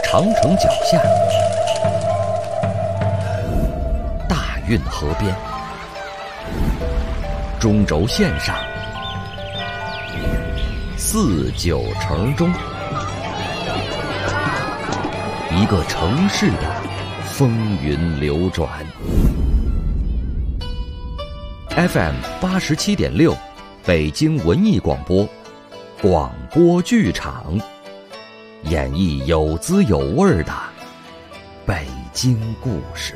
长城脚下，大运河边，中轴线上，四九城中，一个城市的风云流转。FM 87.6，北京文艺广播，广播剧场，演绎有滋有味的北京故事。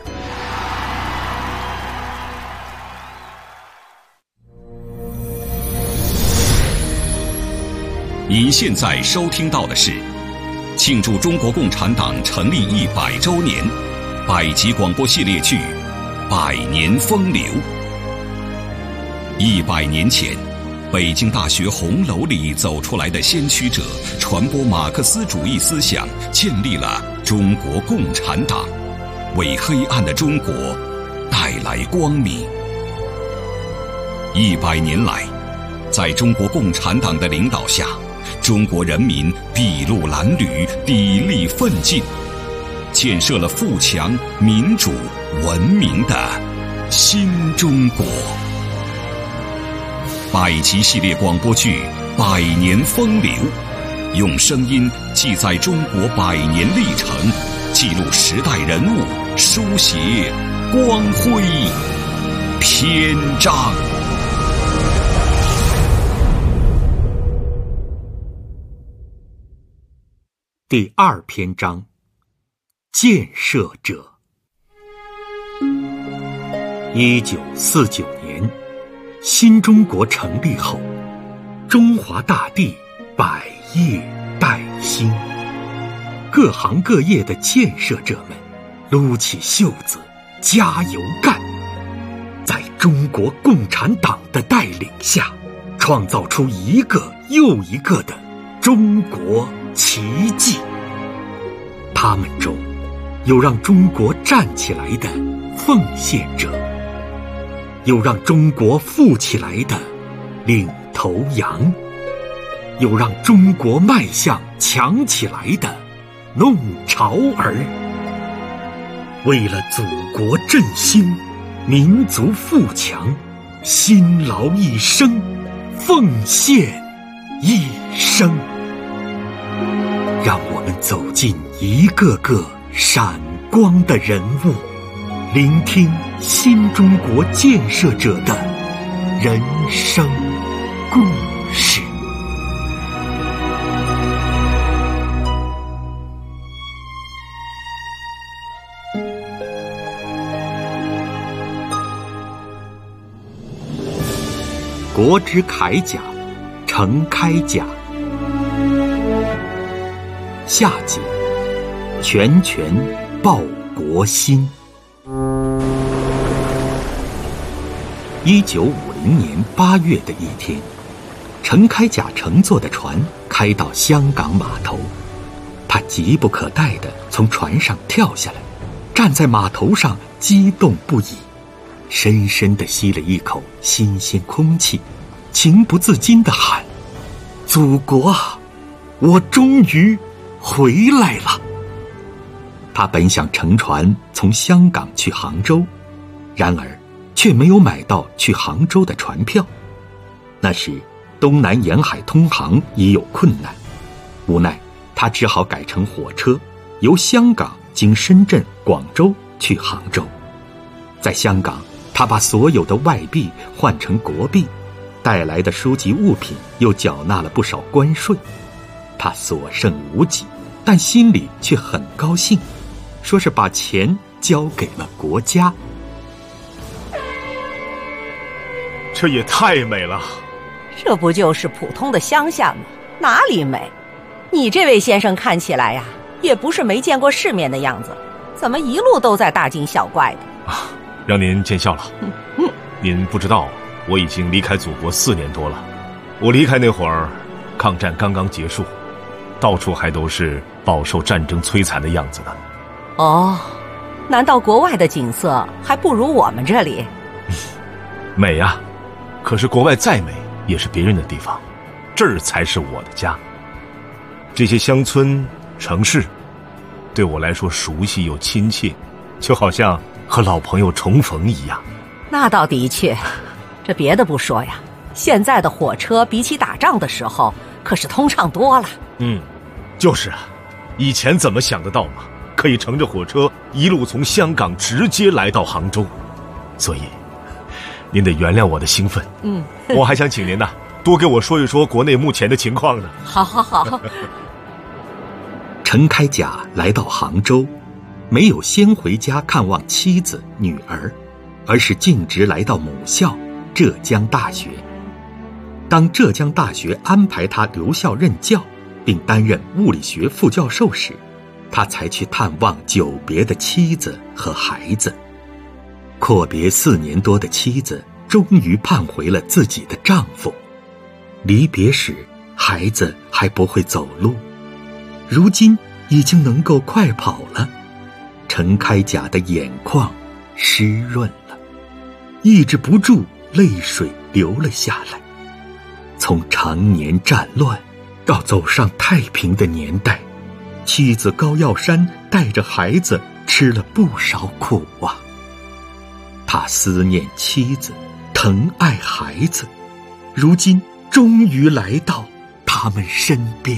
您现在收听到的是庆祝中国共产党成立100周年百集广播系列剧《百年风流》。100年前，北京大学红楼里走出来的先驱者，传播马克思主义思想，建立了中国共产党，为黑暗的中国带来光明。100年来，在中国共产党的领导下，中国人民筚路蓝缕，砥砺奋进，建设了富强、民主、文明的新中国。百集系列广播剧《百年风流》，用声音记载中国100年历程，记录时代人物，书写光辉篇章。 第2篇章，建设者。1949年，新中国成立后，中华大地百业待兴，各行各业的建设者们撸起袖子加油干，在中国共产党的带领下，创造出一个又一个的中国奇迹。他们中有让中国站起来的奉献者，有让中国富起来的领头羊，有让中国迈向强起来的弄潮儿。为了祖国振兴，民族富强，辛劳一生，奉献一生。让我们走进一个个闪光的人物，聆听新中国建设者的人生故事。国之铠甲，程开甲。下集，拳拳报国心。1950年8月的一天，程开甲乘坐的船开到香港码头，他急不可待地从船上跳下来，站在码头上激动不已，深深地吸了一口新鲜空气，情不自禁地喊：祖国啊，我终于回来了。他本想乘船从香港去杭州，然而却没有买到去杭州的船票。那时东南沿海通航已有困难，无奈他只好改乘火车，由香港经深圳、广州去杭州。在香港，他把所有的外币换成国币，带来的书籍物品又缴纳了不少关税。他所剩无几，但心里却很高兴，说是把钱交给了国家。 这也太美了。 这不就是普通的乡下吗？哪里美？你这位先生看起来呀，也不是没见过世面的样子，怎么一路都在大惊小怪的？ 啊，让您见笑了。您不知道，我已经离开祖国4年多了。我离开那会儿，抗战刚刚结束，到处还都是饱受战争摧残的样子呢。 哦，难道国外的景色还不如我们这里？ 美呀，可是国外再美也是别人的地方，这儿才是我的家。这些乡村、城市， 对我来说熟悉又亲切，就好像和老朋友重逢一样。 那倒的确，这别的不说呀，现在的火车比起打仗的时候可是通畅多了。 就是啊，以前怎么想得到嘛，可以乘着火车一路从香港直接来到杭州。所以您得原谅我的兴奋。我还想请您多给我说一说国内目前的情况呢。 好。 陈开甲来到杭州，没有先回家看望妻子女儿，而是径直来到母校浙江大学。当浙江大学安排他留校任教，并担任物理学副教授时，他才去探望久别的妻子和孩子。阔别4年多的妻子终于盼回了自己的丈夫。离别时，孩子还不会走路，如今已经能够快跑了。陈开甲的眼眶湿润了，抑制不住泪水流了下来。从常年战乱到走上太平的年代，妻子高耀珊带着孩子吃了不少苦啊。他思念妻子，疼爱孩子，如今终于来到他们身边。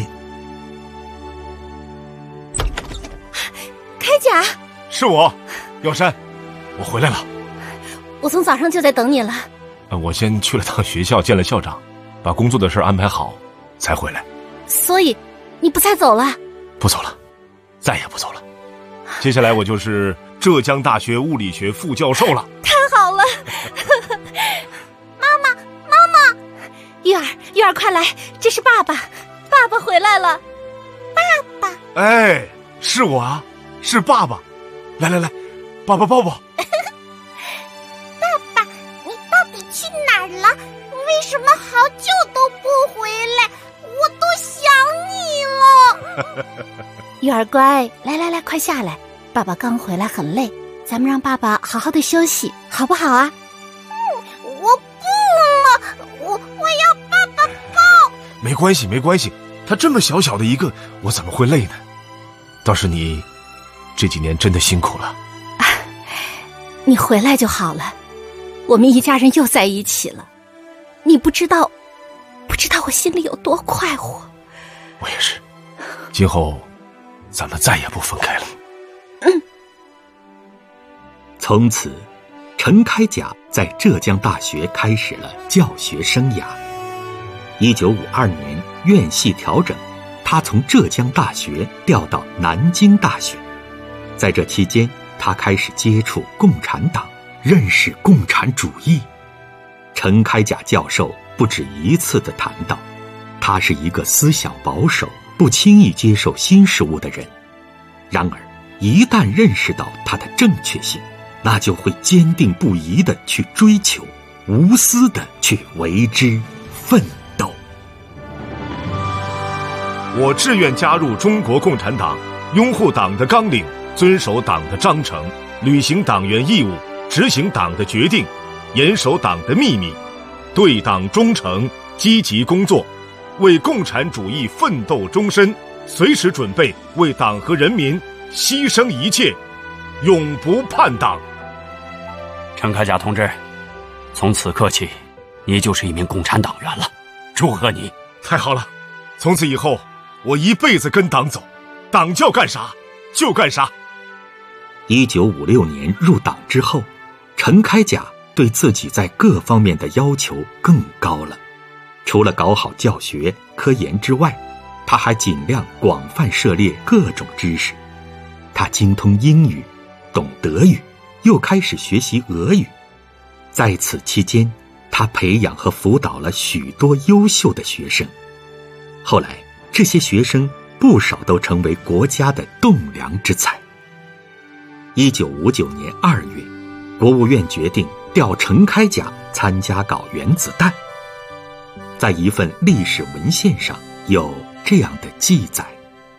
开甲， 是我，耀珊，我回来了。 我从早上就在等你了。 我先去了趟学校，见了校长，把工作的事安排好，才回来。 所以你不再走了？ 不走了，再也不走了。接下来我就是浙江大学物理学副教授了。 太好了！妈妈，玉儿快来，这是爸爸，爸爸回来了。爸爸， 哎，是我啊，是爸爸。来，爸爸抱抱。 爸爸，你到底去哪儿了？你为什么好久都不回来？我都想你了。玉儿乖，来，快下来，爸爸刚回来很累，咱们让爸爸好好的休息，好不好啊？我不了，我要爸爸抱。 没关系，他这么小小的一个，我怎么会累呢？倒是你这几年真的辛苦了。 你回来就好了，我们一家人又在一起了。你不知道我心里有多快活。 我也是，今后咱们再也不分开了。 从此，陈开甲在浙江大学开始了教学生涯。1952年院系调整，他从浙江大学调到南京大学。在这期间，他开始接触共产党，认识共产主义。陈开甲教授不止一次地谈到，他是一个思想保守、不轻易接受新事物的人。然而，一旦认识到它的正确性，那就会坚定不移地去追求，无私地去为之奋斗。 我志愿加入中国共产党，拥护党的纲领，遵守党的章程，履行党员义务，执行党的决定，严守党的秘密，对党忠诚，积极工作，为共产主义奋斗终身，随时准备为党和人民牺牲一切，永不叛党。 陈开甲同志，从此刻起，你就是一名共产党员了，祝贺你！ 太好了，从此以后，我一辈子跟党走，党叫干啥就干啥。 1956年入党之后，陈开甲对自己在各方面的要求更高了。除了搞好教学、科研之外，他还尽量广泛涉猎各种知识。他精通英语，懂德语，又开始学习俄语。在此期间，他培养和辅导了许多优秀的学生。后来，这些学生不少都成为国家的栋梁之才。1959年2月，国务院决定调陈开甲参加搞原子弹。在一份历史文献上有这样的记载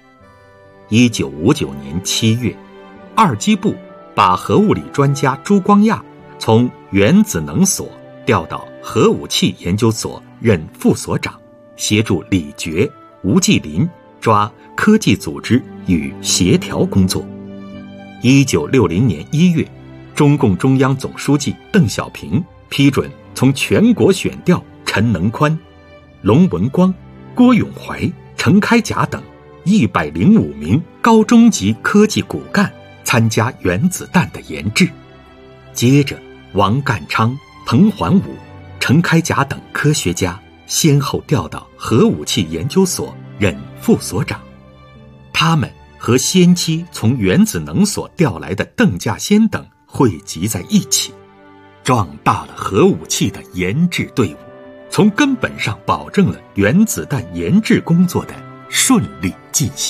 ：1959年7月，二机部把核物理专家朱光亚从原子能所调到核武器研究所任副所长，协助李觉、吴继林抓科技组织与协调工作。1960年1月，中共中央总书记邓小平批准从全国选调陈能宽、龙文光、郭永怀、程开甲等105名高中级科技骨干参加原子弹的研制。接着，王淦昌、彭桓武、程开甲等科学家先后调到核武器研究所任副所长。他们和先期从原子能所调来的邓稼先等汇集在一起，壮大了核武器的研制队伍，从根本上保证了原子弹研制工作的顺利进行。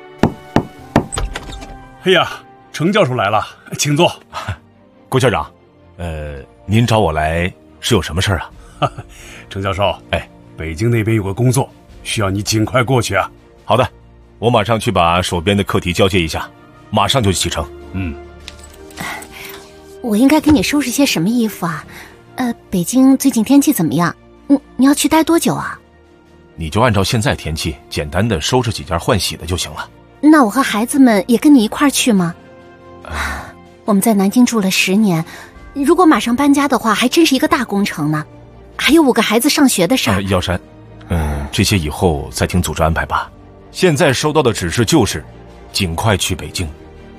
哎呀，程教授来了，请坐。 郭校长，您找我来是有什么事儿啊？ 程教授，北京那边有个工作，需要你尽快过去啊。 好的，我马上去把手边的课题交接一下，马上就启程。 我应该给你收拾些什么衣服啊？北京最近天气怎么样？你要去待多久啊？ 你就按照现在天气，简单的收拾几件换洗的就行了。 那我和孩子们也跟你一块儿去吗？我们在南京住了10年，如果马上搬家的话，还真是一个大工程呢。还有5个孩子上学的事儿。 耀山，这些以后再听组织安排吧。现在收到的指示就是尽快去北京。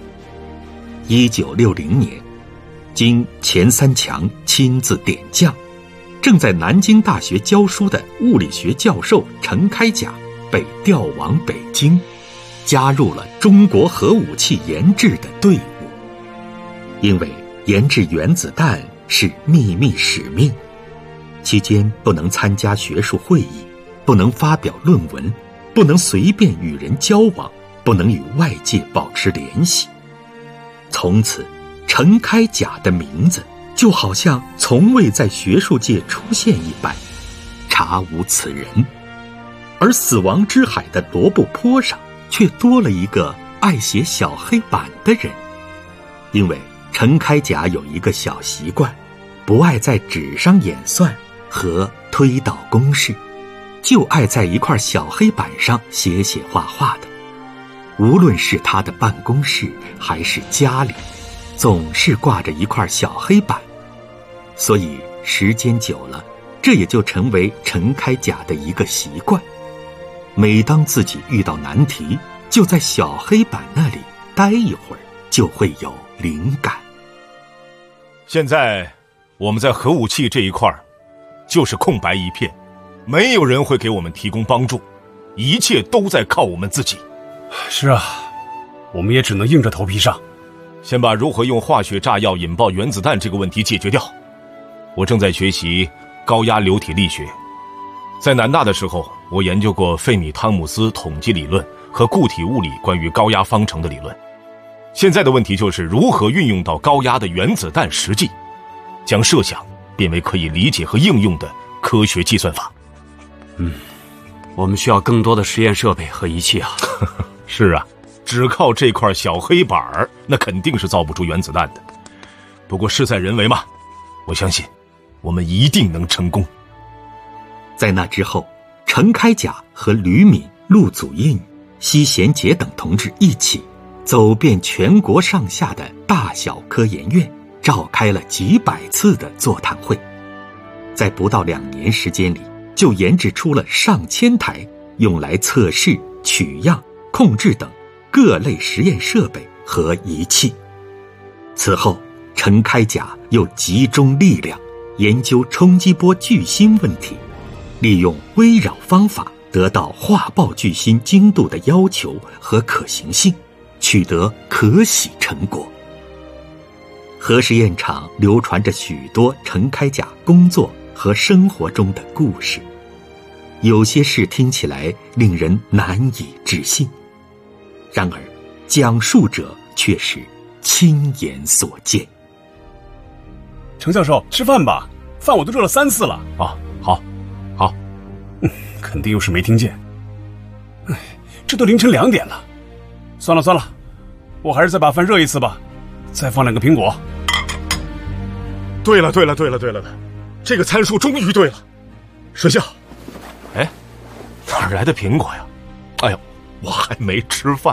1960年，经钱三强亲自点将，正在南京大学教书的物理学教授程开甲被调往北京，加入了中国核武器研制的队伍。因为研制原子弹是秘密使命，期间不能参加学术会议，不能发表论文，不能随便与人交往，不能与外界保持联系。从此，程开甲的名字就好像从未在学术界出现一般，查无此人。而死亡之海的罗布泊上却多了一个爱写小黑板的人。因为程开甲有一个小习惯，不爱在纸上演算和推导公式，就爱在一块小黑板上写写画画的。无论是他的办公室还是家里，总是挂着一块小黑板，所以时间久了，这也就成为程开甲的一个习惯。每当自己遇到难题，就在小黑板那里待一会儿，就会有灵感。 现在我们在核武器这一块就是空白一片，没有人会给我们提供帮助，一切都在靠我们自己。 是啊，我们也只能硬着头皮上。 先把如何用化学炸药引爆原子弹这个问题解决掉。我正在学习高压流体力学，在南大的时候，我研究过费米汤姆斯统计理论和固体物理关于高压方程的理论。现在的问题就是如何运用到高压的原子弹实际，将设想变为可以理解和应用的科学计算法。 我们需要更多的实验设备和仪器啊。 是啊，只靠这块小黑板那肯定是造不出原子弹的。不过事在人为嘛，我相信我们一定能成功。 在那之后，程开甲和吕敏、陆祖印、奚贤杰等同志一起走遍全国上下的大小科研院，召开了几百次的座谈会。在不到2年时间里，就研制出了上千台用来测试、取样、控制等各类实验设备和仪器。此后，程开甲又集中力量研究冲击波巨星问题，利用微扰方法得到化爆巨星精度的要求和可行性，取得可喜成果。核试验场流传着许多程开甲工作和生活中的故事，有些事听起来令人难以置信，然而讲述者却是亲眼所见。 程教授，吃饭吧，饭我都热了3次了。 好。 肯定又是没听见。这都凌晨2点了。算了，我还是再把饭热一次吧，再放2个苹果。 对了，这个参数终于对了。水校，哪儿来的苹果呀？哎呦，我还没吃饭，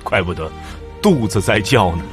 怪不得肚子在叫呢。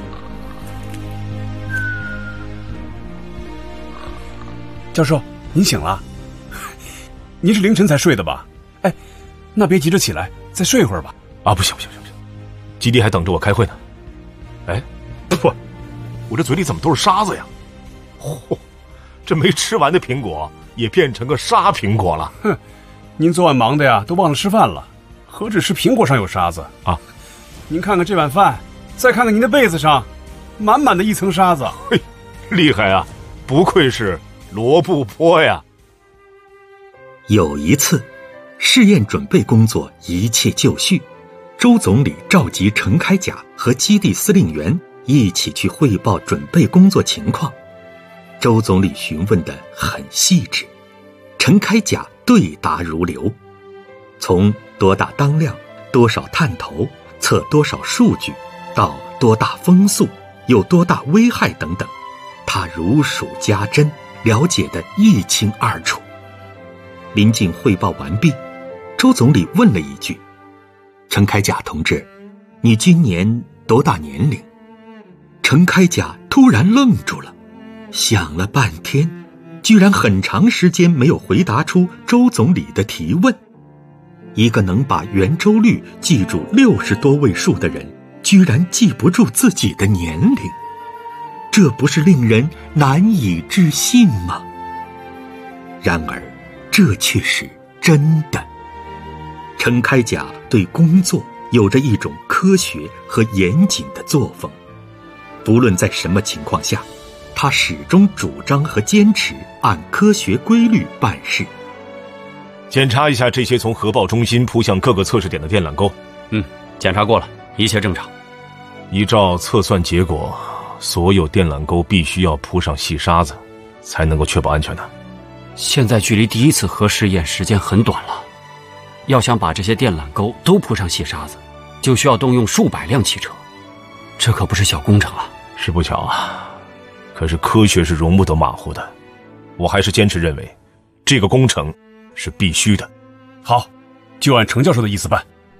教授，您醒了？您是凌晨才睡的吧？哎，那别急着起来，再睡一会儿吧。 啊，不行，基地还等着我开会呢。哎，不，我这嘴里怎么都是沙子呀？嚯，这没吃完的苹果也变成个沙苹果了。 哼，您昨晚忙的呀，都忘了吃饭了，何止是苹果上有沙子啊？ 您看看这碗饭，再看看您的被子上，满满的一层沙子。 嘿，厉害啊，不愧是罗布泊呀。 有一次，试验准备工作一切就绪，周总理召集陈开甲和基地司令员一起去汇报准备工作情况。周总理询问得很细致，陈开甲对答如流，从多大当量、多少探头、测多少数据，到多大风速、有多大危害等等，他如数家珍，了解得一清二楚。临近汇报完毕，周总理问了一句：“陈开甲同志，你今年多大年龄？”陈开甲突然愣住了，想了半天，居然很长时间没有回答出周总理的提问。一个能把圆周率记住60多位数的人，居然记不住自己的年龄，这不是令人难以置信吗？然而这却是真的。陈开甲对工作有着一种科学和严谨的作风，不论在什么情况下，他始终主张和坚持按科学规律办事。 检查一下这些从核爆中心扑向各个测试点的电缆钩。 检查过了，一切正常。 依照测算结果，所有电缆钩必须要铺上细沙子，才能够确保安全的。 现在距离第一次核试验时间很短了，要想把这些电缆钩都铺上细沙子，就需要动用数百辆汽车，这可不是小工程啊。 是不巧啊，可是科学是容不得马虎的，我还是坚持认为这个工程是必须的。 好，就按程教授的意思办。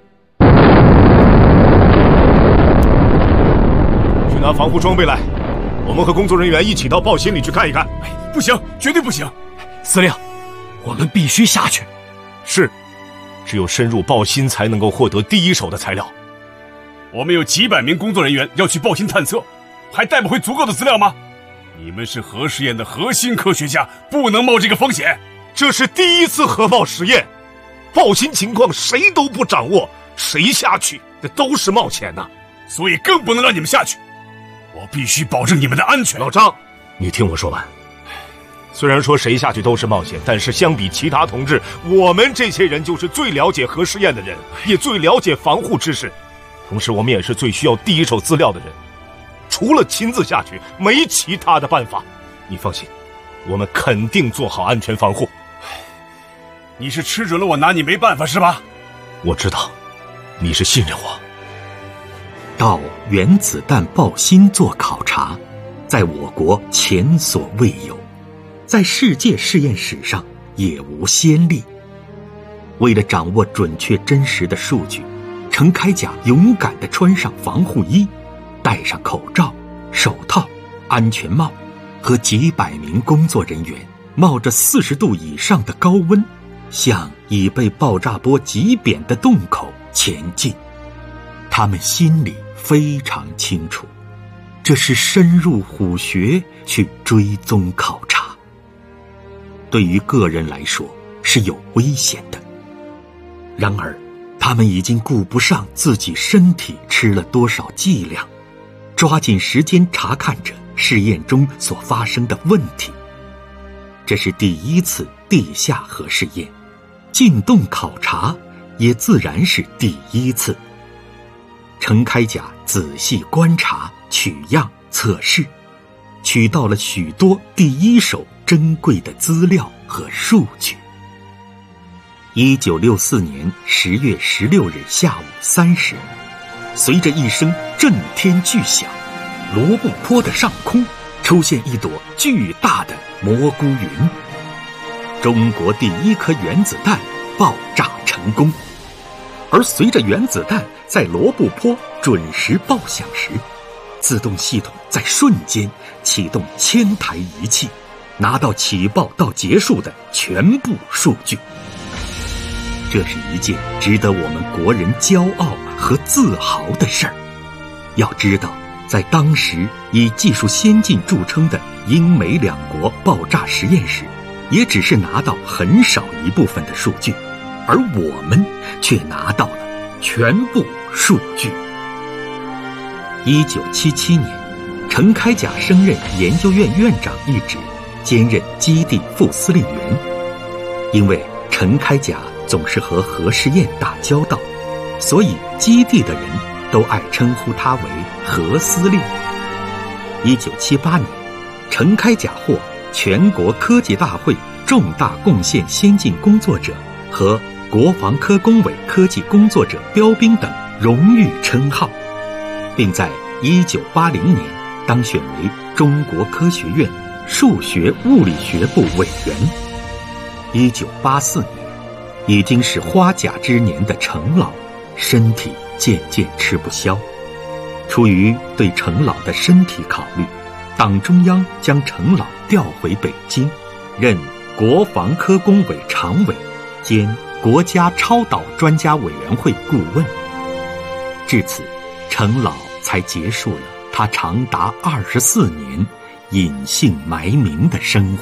去拿防护装备来，我们和工作人员一起到爆心里去看一看。 不行，绝对不行！ 司令，我们必须下去。 是，只有深入爆心才能够获得第一手的材料。 我们有几百名工作人员要去爆心探测，还带不回足够的资料吗？你们是核试验的核心科学家，不能冒这个风险。 这是第一次核爆实验，爆心情况谁都不掌握，谁下去那都是冒险呐。 所以更不能让你们下去，我必须保证你们的安全。 老张，你听我说完。虽然说谁下去都是冒险，但是相比其他同志，我们这些人就是最了解核试验的人，也最了解防护知识，同时我们也是最需要第一手资料的人。除了亲自下去，没其他的办法。你放心，我们肯定做好安全防护。 你是吃准了我拿你没办法是吧？ 我知道，你是信任我。 到原子弹爆心做考察，在我国前所未有，在世界试验史上也无先例。为了掌握准确真实的数据，陈开甲勇敢地穿上防护衣，戴上口罩、手套、安全帽，和几百名工作人员冒着40度以上的高温，向已被爆炸波挤扁的洞口前进。他们心里非常清楚，这是深入虎穴去追踪考察。对于个人来说是有危险的，然而他们已经顾不上自己身体吃了多少剂量，抓紧时间查看着试验中所发生的问题。这是第一次地下核试验，进洞考察也自然是第一次。陈开甲仔细观察、取样、测试，取到了许多第一手珍贵的资料和数据。1964年10月16日下午3时，随着一声震天巨响，罗布泊的上空出现一朵巨大的蘑菇云。中国第一颗原子弹爆炸成功，而随着原子弹在罗布泊准时报响时，自动系统在瞬间启动1000台仪器，拿到起报到结束的全部数据。这是一件值得我们国人骄傲和自豪的事儿。要知道，在当时以技术先进著称的英美两国爆炸实验室，也只是拿到很少一部分的数据，而我们却拿到了全部数据。1977年，陈开甲升任研究院院长一职，兼任基地副司令员。因为陈开甲总是和核试验打交道，所以基地的人都爱称呼他为核司令。1978年，陈开甲获全国科技大会重大贡献先进工作者和国防科工委科技工作者标兵等荣誉称号，并在1980年当选为中国科学院数学物理学部委员。1984年，已经是花甲之年的程老身体渐渐吃不消，出于对程老的身体考虑，党中央将程老调回北京，任国防科工委常委兼国家超导专家委员会顾问。至此，程老才结束了他长达24年隐姓埋名的生活。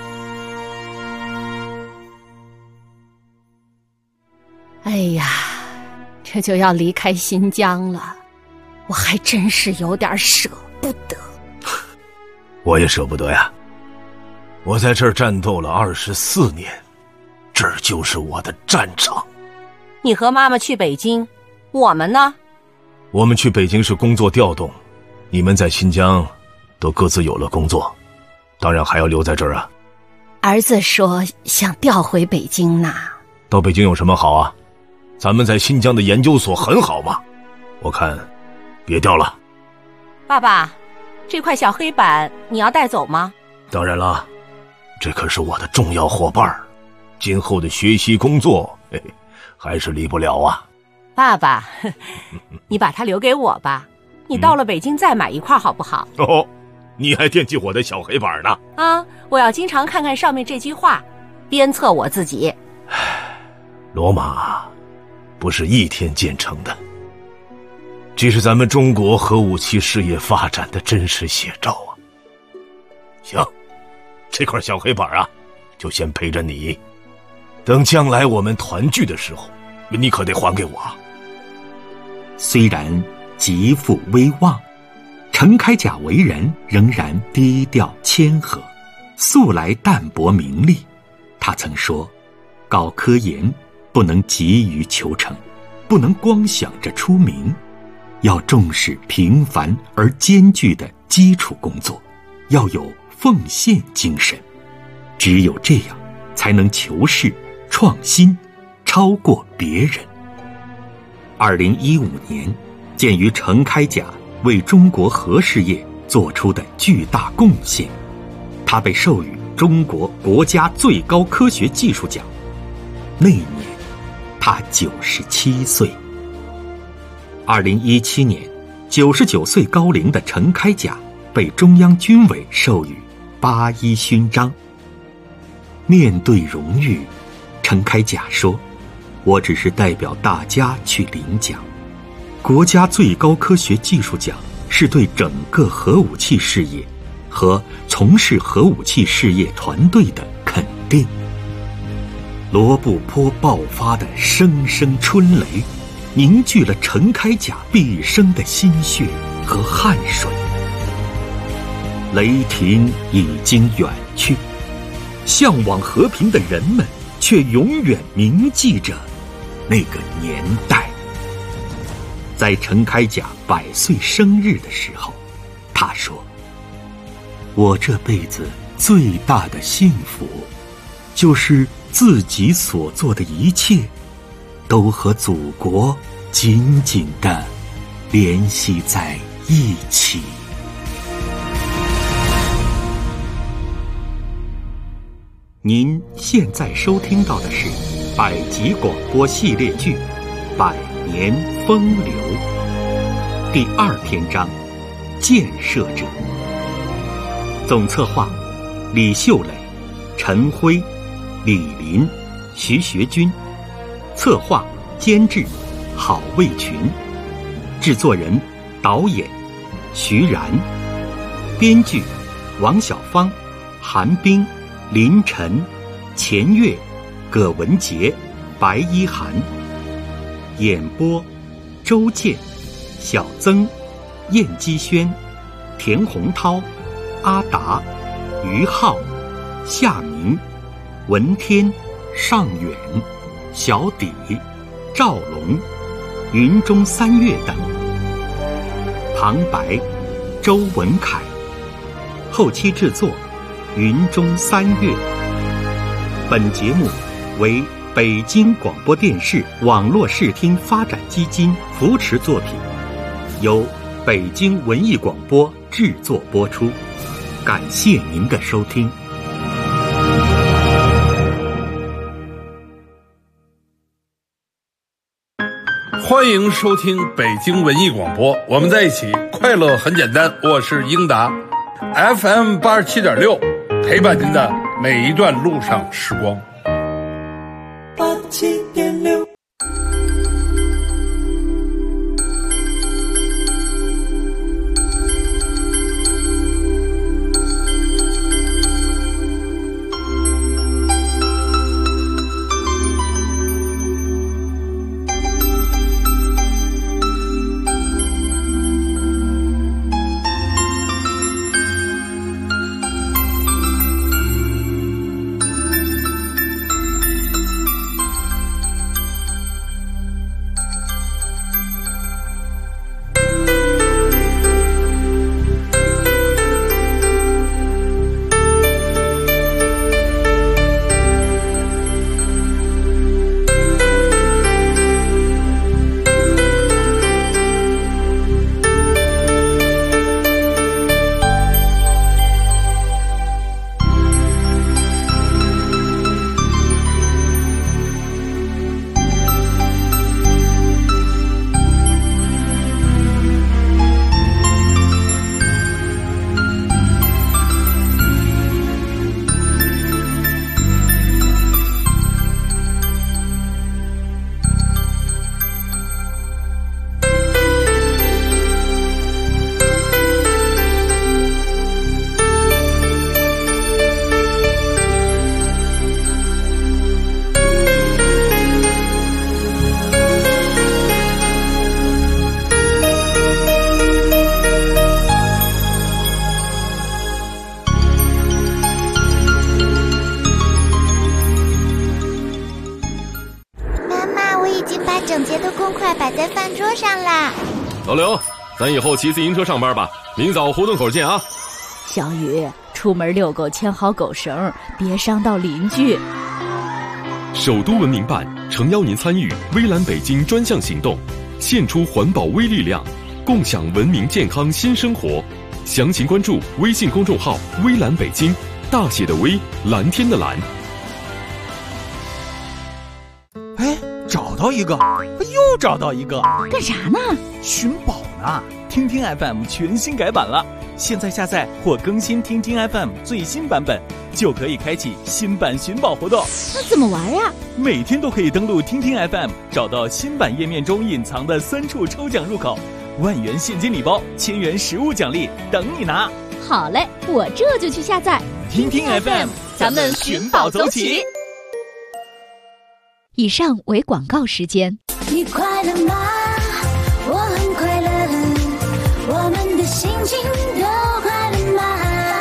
哎呀，这就要离开新疆了，我还真是有点舍不得。 我也舍不得呀，我在这儿战斗了24年，这儿就是我的战场。 你和妈妈去北京，我们呢？ 我们去北京是工作调动，你们在新疆都各自有了工作，当然还要留在这儿啊。 儿子说想调回北京呢。 到北京有什么好啊？咱们在新疆的研究所很好嘛，我看别调了。 爸爸，这块小黑板你要带走吗？ 当然了，这可是我的重要伙伴，今后的学习工作还是离不了啊。 爸爸，你把它留给我吧，你到了北京再买一块好不好？ 哦，你还惦记我的小黑板呢？ 啊，我要经常看看上面这句话，鞭策我自己。 罗马不是一天建成的，这是咱们中国核武器事业发展的真实写照啊。行，这块小黑板啊，就先陪着你，等将来我们团聚的时候，你可得还给我。 虽然极富威望，陈开甲为人仍然低调谦和，素来淡泊名利。他曾说，搞科研不能急于求成，不能光想着出名，要重视平凡而艰巨的基础工作，要有奉献精神。只有这样，才能求是创新，超过别人。2015年，鉴于陈开甲为中国核事业做出的巨大贡献，他被授予中国国家最高科学技术奖。那年他97岁。2017年，99岁高龄的陈开甲被中央军委授予8·1勋章。面对荣誉，陈开甲说，我只是代表大家去领奖。国家最高科学技术奖是对整个核武器事业和从事核武器事业团队的肯定。罗布泊爆发的声声春雷，凝聚了陈开甲毕生的心血和汗水。雷霆已经远去，向往和平的人们却永远铭记着那个年代。在陈开甲100岁生日的时候，他说，我这辈子最大的幸福，就是自己所做的一切都和祖国紧紧地联系在一起。您现在收听到的是百集广播系列剧《百年风流》。 第2篇章建设者。总策划李秀磊、陈辉、李林、徐学军，策划监制郝卫群，制作人导演徐然，编剧王小芳、韩冰、林晨、钱月、葛文杰、白一涵，演播周健、小曾、燕基轩、田洪涛、阿达、于浩、夏明、文天、尚远、小底、赵龙、云中三月等。旁白周文凯，后期制作云中三月。本节目为北京广播电视网络视听发展基金扶持作品，由北京文艺广播制作播出。感谢您的收听。 欢迎收听北京文艺广播，我们在一起，快乐很简单。我是英达 ，FM 87.6，陪伴您的每一段路上时光。 87.6。 老刘，咱以后骑自行车上班吧，明早胡同口见啊。 小雨，出门遛狗牵好狗绳，别伤到邻居。 首都文明办诚邀您参与微蓝北京专项行动，献出环保微力量，共享文明健康新生活。详情关注微信公众号微蓝北京，大写的微，蓝天的蓝。 哎，找到一个，又找到一个， 干啥呢？ 寻宝呢。听听 FM 全新改版了，现在下载或更新听听 FM 最新版本，就可以开启新版寻宝活动。 那怎么玩呀？ 每天都可以登录听听 FM， 找到新版页面中隐藏的3处抽奖入口，10000元现金礼包，1000元实物奖励等你拿。 好嘞，我这就去下载听听 FM， 咱们寻宝走起。 以上为广告时间。 你快乐吗？我很快乐，我们的心情都快乐吗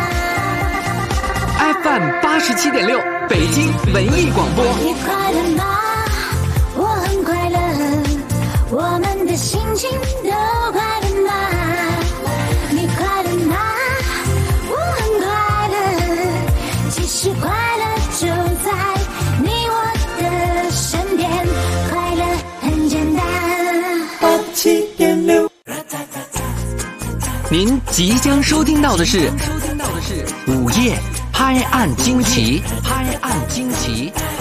？FM 87.6，北京文艺广播。 你快乐吗？我很快乐，我们的心情都快乐吗？你快乐吗？我很快乐，其实快乐就在你我的身边，快乐很简单。 87.6。 您即将收听到的是午夜拍案惊奇，拍案惊奇。